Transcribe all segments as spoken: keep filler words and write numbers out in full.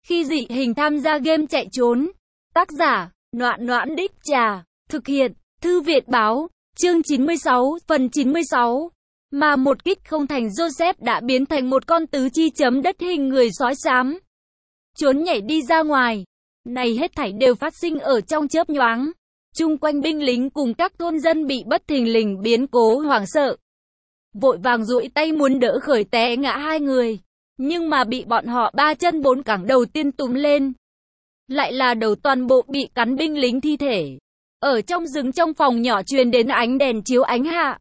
Khi dị hình tham gia game chạy trốn. Tác giả, Noãn Noãn Đích Trà. Thực hiện, Thư viện báo. Chương chín mươi sáu, phần chín mươi sáu. Mà một kích không thành, Joseph đã biến thành một con tứ chi chấm đất hình người sói xám. Trốn nhảy đi ra ngoài. Này hết thảy đều phát sinh ở trong chớp nhoáng. Chung quanh binh lính cùng các thôn dân bị bất thình lình biến cố hoảng sợ. Vội vàng duỗi tay muốn đỡ khởi té ngã hai người. Nhưng mà bị bọn họ ba chân bốn cẳng đầu tiên túm lên. Lại là đầu toàn bộ bị cắn binh lính thi thể. Ở trong rừng trong phòng nhỏ truyền đến ánh đèn chiếu ánh hạ.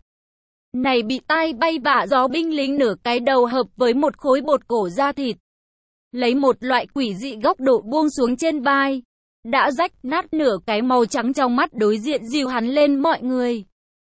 Này bị tai bay vạ gió binh lính nửa cái đầu hợp với một khối bột cổ da thịt. Lấy một loại quỷ dị góc độ buông xuống trên vai. Đã rách nát nửa cái màu trắng trong mắt đối diện dìu hắn lên mọi người.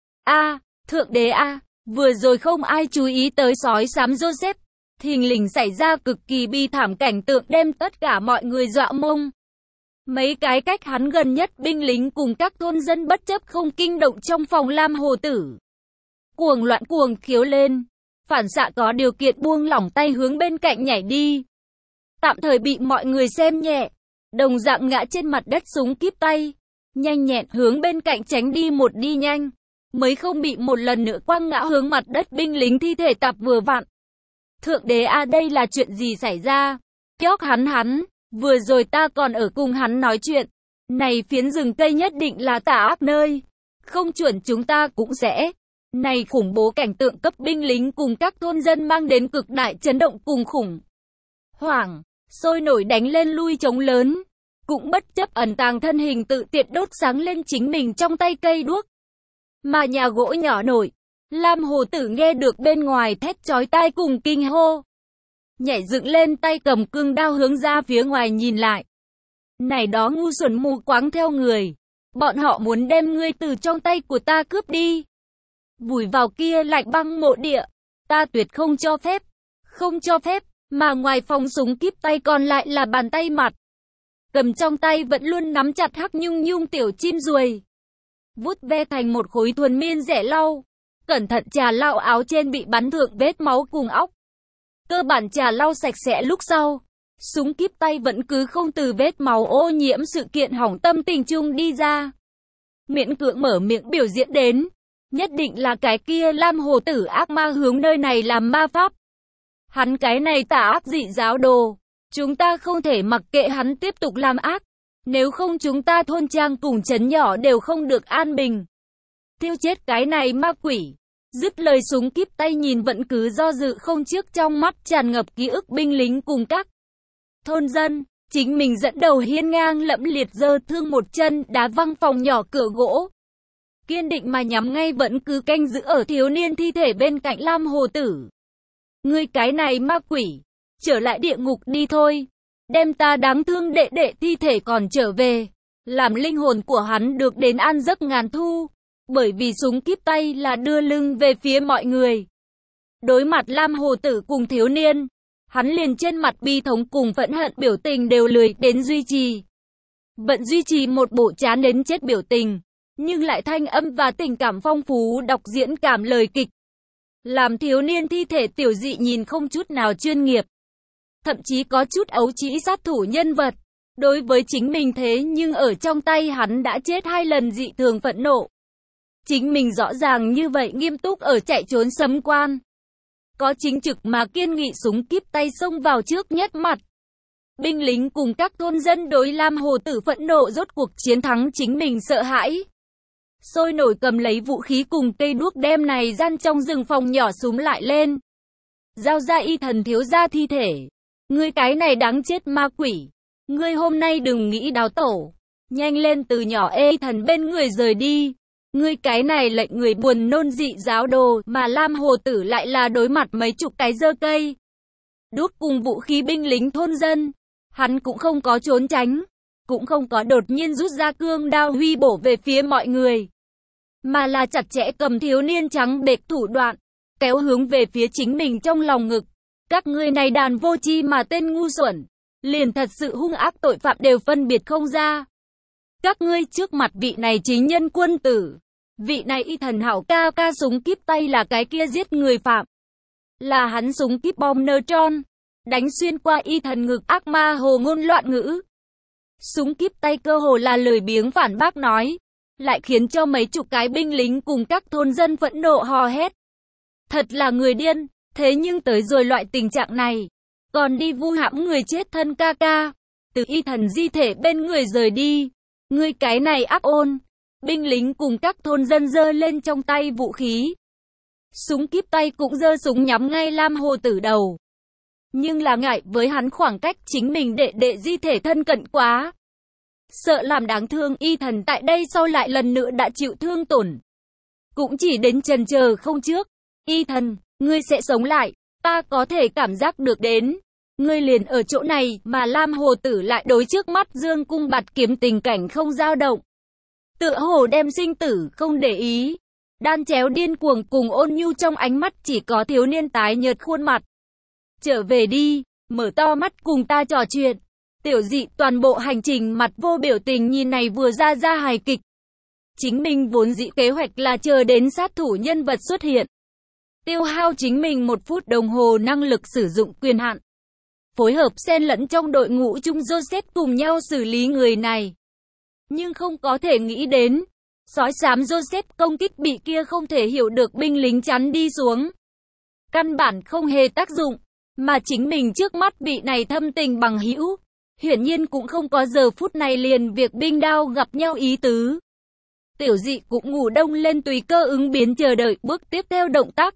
A, thượng đế a, vừa rồi không ai chú ý tới sói xám Joseph. Thình lình xảy ra cực kỳ bi thảm cảnh tượng đem tất cả mọi người dọa mông. Mấy cái cách hắn gần nhất binh lính cùng các thôn dân bất chấp không kinh động trong phòng Lam Hồ Tử. Cuồng loạn cuồng khiếu lên. Phản xạ có điều kiện buông lỏng tay hướng bên cạnh nhảy đi. Tạm thời bị mọi người xem nhẹ. Đồng dạng ngã trên mặt đất súng kíp tay. Nhanh nhẹn hướng bên cạnh tránh đi một đi nhanh. Mới không bị một lần nữa quăng ngã hướng mặt đất binh lính thi thể tạp vừa vặn. Thượng đế a, đây là chuyện gì xảy ra? Kióc hắn hắn. Vừa rồi ta còn ở cùng hắn nói chuyện. Này phiến rừng cây nhất định là tà ác nơi. Không chuẩn chúng ta cũng sẽ. Này khủng bố cảnh tượng cấp binh lính cùng các thôn dân mang đến cực đại chấn động cùng khủng hoảng. Sôi nổi đánh lên lui chống lớn. Cũng bất chấp ẩn tàng thân hình tự tiện đốt sáng lên chính mình trong tay cây đuốc. Mà nhà gỗ nhỏ nổi. Lam Hồ Tử nghe được bên ngoài thét chói tai cùng kinh hô. Nhảy dựng lên tay cầm cương đao hướng ra phía ngoài nhìn lại. Này đó ngu xuẩn mù quáng theo người. Bọn họ muốn đem ngươi từ trong tay của ta cướp đi. Vùi vào kia lạnh băng mộ địa. Ta tuyệt không cho phép. Không cho phép. Mà ngoài phòng súng kíp tay còn lại là bàn tay mặt. Cầm trong tay vẫn luôn nắm chặt hắc nhung nhung tiểu chim ruồi. Vút ve thành một khối thuần miên rẻ lau. Cẩn thận trà lau áo trên bị bắn thượng vết máu cùng óc. Cơ bản trà lau sạch sẽ lúc sau. Súng kíp tay vẫn cứ không từ vết máu ô nhiễm sự kiện hỏng tâm tình chung đi ra. Miễn cưỡng mở miệng biểu diễn đến. Nhất định là cái kia Lam Hồ Tử ác ma hướng nơi này làm ma pháp. Hắn cái này tà ác dị giáo đồ. Chúng ta không thể mặc kệ hắn tiếp tục làm ác. Nếu không chúng ta thôn trang cùng trấn nhỏ đều không được an bình. Tiêu chết cái này ma quỷ. Dứt lời súng kíp tay nhìn vẫn cứ do dự không trước trong mắt tràn ngập ký ức binh lính cùng các thôn dân. Chính mình dẫn đầu hiên ngang lẫm liệt giơ thương một chân đá văng phòng nhỏ cửa gỗ. Kiên định mà nhắm ngay vẫn cứ canh giữ ở thiếu niên thi thể bên cạnh Lam Hồ Tử. Ngươi cái này ma quỷ. Trở lại địa ngục đi thôi. Đem ta đáng thương đệ đệ thi thể còn trở về. Làm linh hồn của hắn được đến an giấc ngàn thu. Bởi vì súng kíp tay là đưa lưng về phía mọi người. Đối mặt Lam Hồ Tử cùng thiếu niên. Hắn liền trên mặt bi thống cùng phẫn hận biểu tình đều lười đến duy trì. Vẫn duy trì một bộ chán đến chết biểu tình. Nhưng lại thanh âm và tình cảm phong phú đọc diễn cảm lời kịch. Làm thiếu niên thi thể tiểu dị nhìn không chút nào chuyên nghiệp. Thậm chí có chút ấu trĩ sát thủ nhân vật. Đối với chính mình thế nhưng ở trong tay hắn đã chết hai lần dị thường phẫn nộ. Chính mình rõ ràng như vậy nghiêm túc ở chạy trốn sấm quan. Có chính trực mà kiên nghị súng kíp tay xông vào trước nhất mặt. Binh lính cùng các thôn dân đối Lam Hồ Tử phẫn nộ rốt cuộc chiến thắng chính mình sợ hãi. Sôi nổi cầm lấy vũ khí cùng cây đuốc đem này gian trong rừng phòng nhỏ súm lại lên. Giao ra y thần thiếu gia thi thể. Ngươi cái này đáng chết ma quỷ. Ngươi hôm nay đừng nghĩ đào tổ. Nhanh lên từ nhỏ ê thần bên người rời đi. Ngươi cái này lệnh người buồn nôn dị giáo đồ mà Lam Hồ Tử lại là đối mặt mấy chục cái dơ cây. Đuốc cùng vũ khí binh lính thôn dân. Hắn cũng không có trốn tránh. Cũng không có đột nhiên rút ra cương đao huy bổ về phía mọi người. Mà là chặt chẽ cầm thiếu niên trắng bệch thủ đoạn. Kéo hướng về phía chính mình trong lòng ngực. Các ngươi này đàn vô tri mà tên ngu xuẩn. Liền thật sự hung ác tội phạm đều phân biệt không ra. Các ngươi trước mặt vị này chính nhân quân tử. Vị này y thần hảo ca ca súng kíp tay là cái kia giết người phạm. Là hắn súng kíp bom neutron. đánh xuyên qua y thần ngực ác ma hồ ngôn loạn ngữ. Súng kíp tay cơ hồ là lười biếng phản bác nói, lại khiến cho mấy chục cái binh lính cùng các thôn dân phẫn nộ hò hét. Thật là người điên, thế nhưng tới rồi loại tình trạng này, còn đi vu hãm người chết thân ca ca, từ y thần di thể bên người rời đi. Ngươi cái này ác ôn. Binh lính cùng các thôn dân giơ lên trong tay vũ khí. Súng kíp tay cũng giơ súng nhắm ngay Lam Hồ Tử đầu. Nhưng là ngại với hắn khoảng cách chính mình đệ đệ di thể thân cận quá. Sợ làm đáng thương y thần tại đây sau lại lần nữa đã chịu thương tổn. Cũng chỉ đến chần chờ không trước. Y thần, ngươi sẽ sống lại, ta có thể cảm giác được đến. Ngươi liền ở chỗ này mà Lam Hồ Tử lại đối trước mắt dương cung bạt kiếm tình cảnh không dao động. Tựa hồ đem sinh tử không để ý. Đan chéo điên cuồng cùng ôn nhu trong ánh mắt chỉ có thiếu niên tái nhợt khuôn mặt. Trở về đi, mở to mắt cùng ta trò chuyện. Tiểu Dị toàn bộ hành trình mặt vô biểu tình nhìn này vừa ra ra hài kịch. Chính mình vốn dĩ kế hoạch là chờ đến sát thủ nhân vật xuất hiện. Tiêu hao chính mình một phút đồng hồ năng lực sử dụng quyền hạn. Phối hợp xen lẫn trong đội ngũ chung Joseph cùng nhau xử lý người này. Nhưng không có thể nghĩ đến, sói xám Joseph công kích bị kia không thể hiểu được binh lính chắn đi xuống. Căn bản không hề tác dụng, mà chính mình trước mắt bị này thâm tình bằng hữu, hiển nhiên cũng không có giờ phút này liền việc binh đao gặp nhau ý tứ. Tiểu Dị cũng ngủ đông lên tùy cơ ứng biến chờ đợi bước tiếp theo động tác.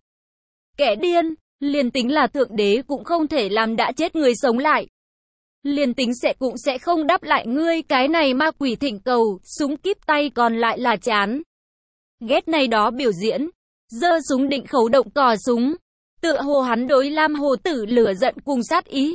Kẻ điên, liền tính là thượng đế cũng không thể làm đã chết người sống lại. Liền tính sẽ cũng sẽ không đáp lại ngươi cái này ma quỷ thỉnh cầu, súng kíp tay còn lại là chán. Ghét này đó biểu diễn, giơ súng định khấu động cò súng, tựa hồ hắn đối Lam Hồ Tử lửa giận cùng sát ý.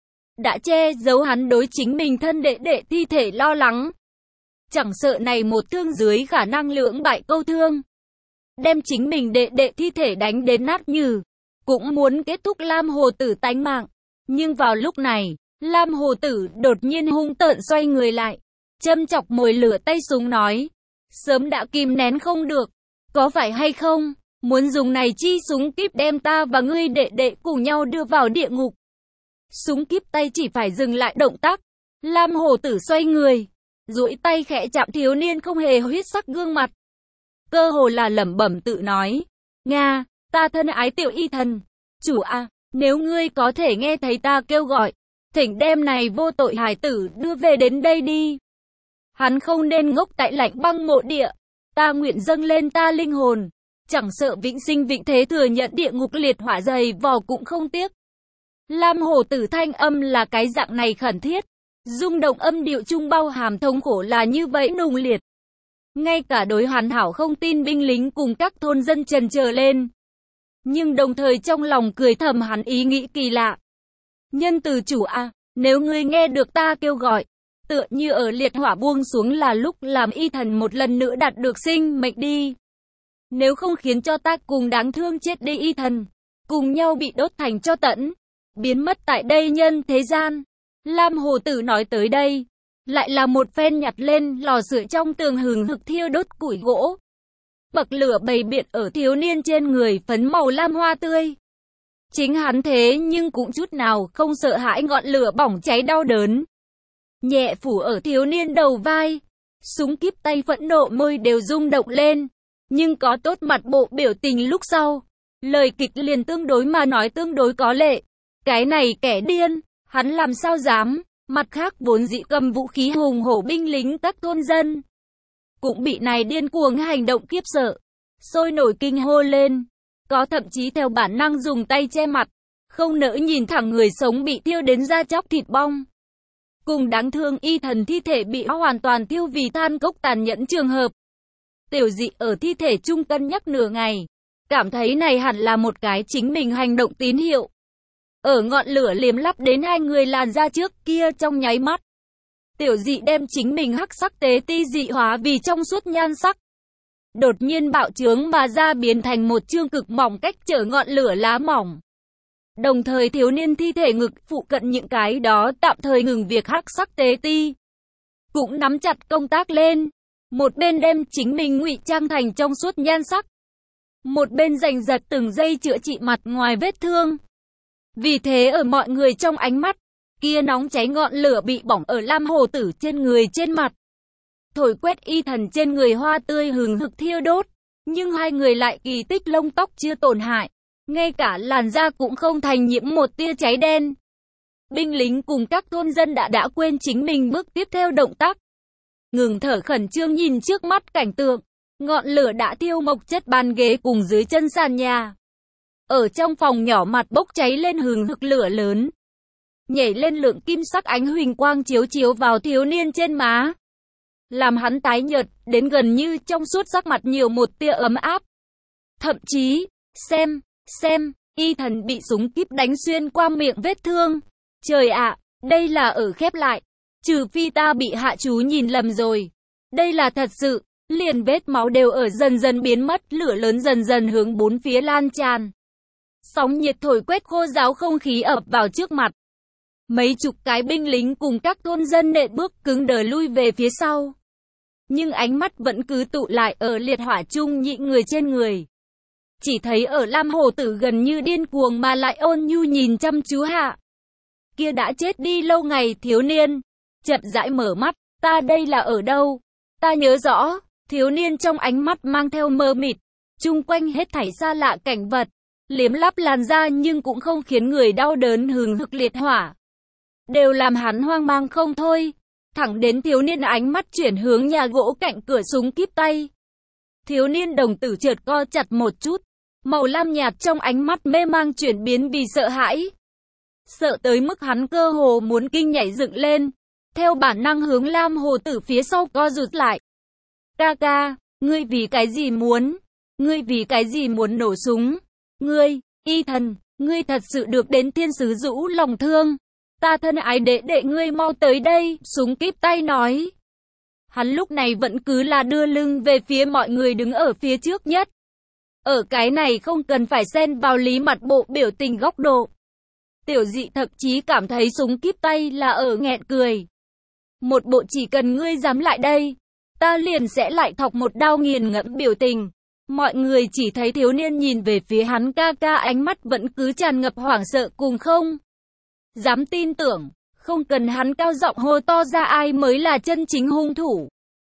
Đã che giấu hắn đối chính mình thân đệ đệ thi thể lo lắng. Chẳng sợ này một thương dưới khả năng lưỡng bại câu thương. Đem chính mình đệ đệ thi thể đánh đến nát nhừ. Cũng muốn kết thúc Lam Hồ Tử tánh mạng. Nhưng vào lúc này, Lam Hồ Tử đột nhiên hung tợn xoay người lại. Châm chọc mồi lửa tay súng nói. Sớm đã kìm nén không được. Có phải hay không? Muốn dùng này chi súng kíp đem ta và ngươi đệ đệ cùng nhau đưa vào địa ngục. Súng kíp tay chỉ phải dừng lại động tác. Lam Hồ Tử xoay người. Duỗi tay khẽ chạm thiếu niên không hề huyết sắc gương mặt. Cơ hồ là lẩm bẩm tự nói. Nga, ta thân ái tiểu y thần. Chủ a, nếu ngươi có thể nghe thấy ta kêu gọi, thỉnh đem này vô tội hài tử đưa về đến đây đi. Hắn không nên ngốc tại lạnh băng mộ địa. Ta nguyện dâng lên ta linh hồn. Chẳng sợ vĩnh sinh vĩnh thế thừa nhận địa ngục liệt hỏa dày vò cũng không tiếc. Lam Hồ Tử thanh âm là cái dạng này khẩn thiết. Rung động âm điệu trung bao hàm thống khổ là như vậy nung liệt. Ngay cả đối hoàn hảo không tin binh lính cùng các thôn dân trần chờ lên. Nhưng đồng thời trong lòng cười thầm hắn ý nghĩ kỳ lạ. Nhân từ chủ a, nếu ngươi nghe được ta kêu gọi, tựa như ở liệt hỏa buông xuống là lúc làm y thần một lần nữa đạt được sinh mệnh đi. Nếu không khiến cho ta cùng đáng thương chết đi y thần, cùng nhau bị đốt thành cho tẫn, biến mất tại đây nhân thế gian. Lam Hồ Tử nói tới đây, lại là một phen nhặt lên lò sưởi trong tường hừng hực thiêu đốt củi gỗ. Bậc lửa bày biện ở thiếu niên trên người phấn màu lam hoa tươi. Chính hắn thế nhưng cũng chút nào không sợ hãi ngọn lửa bỏng cháy đau đớn. Nhẹ phủ ở thiếu niên đầu vai, súng kíp tay phẫn nộ môi đều rung động lên. Nhưng có tốt mặt bộ biểu tình lúc sau, lời kịch liền tương đối mà nói tương đối có lệ. Cái này kẻ điên, hắn làm sao dám, mặt khác vốn dĩ cầm vũ khí hùng hổ binh lính các thôn dân. Cũng bị này điên cuồng hành động kiếp sợ, sôi nổi kinh hô lên. Có thậm chí theo bản năng dùng tay che mặt, không nỡ nhìn thẳng người sống bị thiêu đến da chóc thịt bong. Cùng đáng thương y thần thi thể bị hoàn toàn thiêu vì than cốc tàn nhẫn trường hợp. Tiểu Dị ở thi thể chung cân nhắc nửa ngày, cảm thấy này hẳn là một cái chính mình hành động tín hiệu. Ở ngọn lửa liếm lắp đến hai người làn da trước kia trong nháy mắt. Tiểu Dị đem chính mình hắc sắc tế ti dị hóa vì trong suốt nhan sắc. Đột nhiên bạo trướng mà ra biến thành một chương cực mỏng cách trở ngọn lửa lá mỏng. Đồng thời thiếu niên thi thể ngực phụ cận những cái đó tạm thời ngừng việc hắc sắc tế ti. Cũng nắm chặt công tác lên. Một bên đem chính mình ngụy trang thành trong suốt nhan sắc. Một bên giành giật từng giây chữa trị mặt ngoài vết thương. Vì thế ở mọi người trong ánh mắt, kia nóng cháy ngọn lửa bị bỏng ở Lam Hồ Tử trên người trên mặt. Thổi quét y thần trên người hoa tươi hừng hực thiêu đốt, nhưng hai người lại kỳ tích lông tóc chưa tổn hại, ngay cả làn da cũng không thành nhiễm một tia cháy đen. Binh lính cùng các thôn dân đã đã quên chính mình bước tiếp theo động tác. Ngừng thở khẩn trương nhìn trước mắt cảnh tượng, ngọn lửa đã thiêu mộc chất bàn ghế cùng dưới chân sàn nhà. Ở trong phòng nhỏ mặt bốc cháy lên hừng hực lửa lớn. Nhảy lên lượng kim sắc ánh huỳnh quang chiếu chiếu vào thiếu niên trên má. Làm hắn tái nhợt, đến gần như trong suốt sắc mặt nhiều một tia ấm áp. Thậm chí, xem, xem, y thần bị súng kíp đánh xuyên qua miệng vết thương. Trời ạ, đây là ở khép lại. Trừ phi ta bị hạ chú nhìn lầm rồi. Đây là thật sự, liền vết máu đều ở dần dần biến mất, lửa lớn dần dần hướng bốn phía lan tràn. Sóng nhiệt thổi quét khô ráo không khí ập vào trước mặt. Mấy chục cái binh lính cùng các thôn dân nện bước cứng đờ lui về phía sau. Nhưng ánh mắt vẫn cứ tụ lại ở liệt hỏa chung nhị người trên người. Chỉ thấy ở Lam Hồ Tử gần như điên cuồng mà lại ôn nhu nhìn chăm chú hạ. Kia đã chết đi lâu ngày thiếu niên. Chậm rãi mở mắt, ta đây là ở đâu? Ta nhớ rõ, thiếu niên trong ánh mắt mang theo mơ mịt. Chung quanh hết thảy xa lạ cảnh vật. Liếm láp làn da nhưng cũng không khiến người đau đớn hừng hực liệt hỏa. Đều làm hắn hoang mang không thôi. Thẳng đến thiếu niên ánh mắt chuyển hướng nhà gỗ cạnh cửa súng kíp tay. Thiếu niên đồng tử chợt co chặt một chút. Màu lam nhạt trong ánh mắt mê mang chuyển biến vì sợ hãi. Sợ tới mức hắn cơ hồ muốn kinh nhảy dựng lên. Theo bản năng hướng Lam Hồ Tử phía sau co rụt lại. Ca ca, ngươi vì cái gì muốn? Ngươi vì cái gì muốn nổ súng? Ngươi, y thần, ngươi thật sự được đến thiên sứ rũ lòng thương. Ta thân ái đệ đệ ngươi mau tới đây, súng kíp tay nói. Hắn lúc này vẫn cứ là đưa lưng về phía mọi người đứng ở phía trước nhất. Ở cái này không cần phải xen vào lý mặt bộ biểu tình góc độ. Tiểu dị thậm chí cảm thấy súng kíp tay là ở nghẹn cười. Một bộ chỉ cần ngươi dám lại đây, ta liền sẽ lại thọc một đao nghiền ngẫm biểu tình. Mọi người chỉ thấy thiếu niên nhìn về phía hắn ca ca ánh mắt vẫn cứ tràn ngập hoảng sợ cùng không dám tin tưởng, không cần hắn cao giọng hô to ra ai mới là chân chính hung thủ.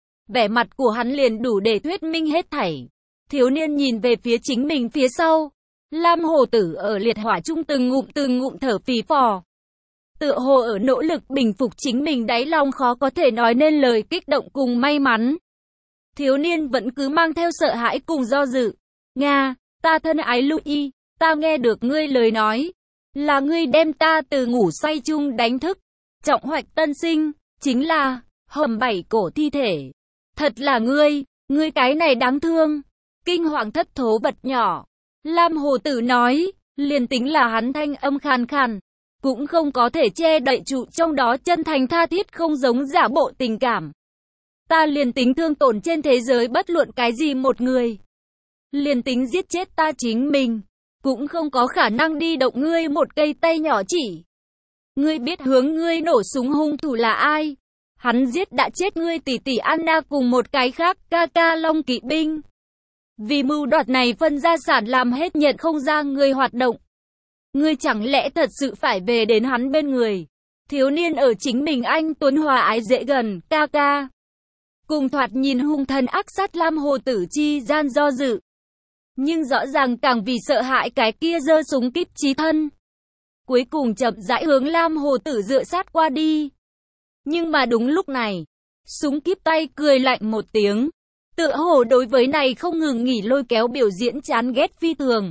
Vẻ mặt của hắn liền đủ để thuyết minh hết thảy. Thiếu niên nhìn về phía chính mình phía sau. Lam Hồ Tử ở liệt hỏa chung từng ngụm từng ngụm thở phì phò. Tựa hồ ở nỗ lực bình phục chính mình đáy lòng khó có thể nói nên lời kích động cùng may mắn. Thiếu niên vẫn cứ mang theo sợ hãi cùng do dự. Nga, ta thân ái Louis, ta nghe được ngươi lời nói. Là ngươi đem ta từ ngủ say chung đánh thức. Trọng hoạch tân sinh, chính là hầm bảy cổ thi thể. Thật là ngươi, ngươi cái này đáng thương. Kinh hoàng thất thố vật nhỏ. Lam Hồ Tử nói, liền tính là hắn thanh âm khàn khàn, cũng không có thể che đậy trụ trong đó chân thành tha thiết không giống giả bộ tình cảm. Ta liền tính thương tổn trên thế giới bất luận cái gì một người. Liền tính giết chết ta chính mình, cũng không có khả năng đi động ngươi một cây tay nhỏ chỉ. Ngươi biết hướng ngươi nổ súng hung thủ là ai? Hắn giết đã chết ngươi tỷ tỷ Anna cùng một cái khác ca ca Long kỵ binh. Vì mưu đoạt này phân gia sản làm hết nhận không ra người hoạt động. Ngươi chẳng lẽ thật sự phải về đến hắn bên người? Thiếu niên ở chính mình anh tuấn hòa ái dễ gần, ca ca. Cùng thoạt nhìn hung thần ác sát Lam Hồ Tử chi gian do dự. Nhưng rõ ràng càng vì sợ hãi cái kia giơ súng kíp chí thân. Cuối cùng chậm rãi hướng Lam Hồ Tử dựa sát qua đi. Nhưng mà đúng lúc này, súng kíp tay cười lạnh một tiếng. Tựa hồ đối với này không ngừng nghỉ lôi kéo biểu diễn chán ghét phi thường.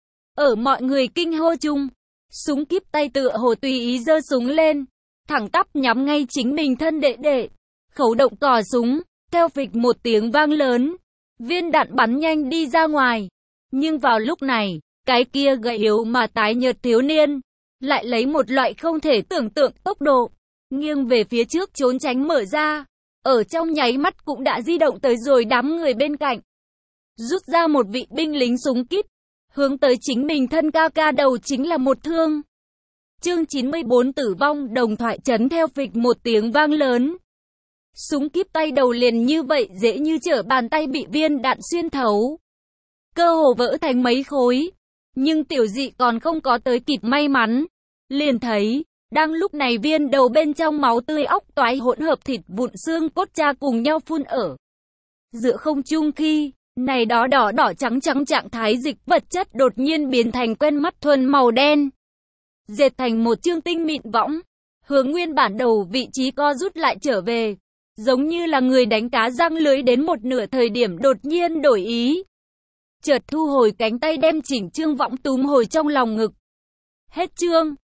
Ở mọi người kinh hô chung, súng kíp tay tựa hồ tùy ý giơ súng lên, thẳng tắp nhắm ngay chính mình thân đệ đệ. Khẩu động cò súng, theo phịch một tiếng vang lớn, viên đạn bắn nhanh đi ra ngoài. Nhưng vào lúc này, cái kia gầy yếu mà tái nhợt thiếu niên, lại lấy một loại không thể tưởng tượng tốc độ, nghiêng về phía trước trốn tránh mở ra. Ở trong nháy mắt cũng đã di động tới rồi đám người bên cạnh. Rút ra một vị binh lính súng kíp, hướng tới chính mình thân ca ca đầu chính là một thương. Chương chín mươi bốn tử vong đồng thoại chấn theo phịch một tiếng vang lớn. Súng kíp tay đầu liền như vậy dễ như trở bàn tay bị viên đạn xuyên thấu. Cơ hồ vỡ thành mấy khối. Nhưng tiểu dị còn không có tới kịp may mắn. Liền thấy, đang lúc này viên đầu bên trong máu tươi óc toái hỗn hợp thịt vụn xương cốt cha cùng nhau phun ở giữa không trung khi, này đó đỏ đỏ trắng trắng trạng thái dịch vật chất đột nhiên biến thành quen mắt thuần màu đen. Dệt thành một chương tinh mịn võng, hướng nguyên bản đầu vị trí co rút lại trở về. Giống như là người đánh cá giăng lưới đến một nửa thời điểm đột nhiên đổi ý. Chợt thu hồi cánh tay đem chỉnh chương võng túm hồi trong lòng ngực. Hết chương.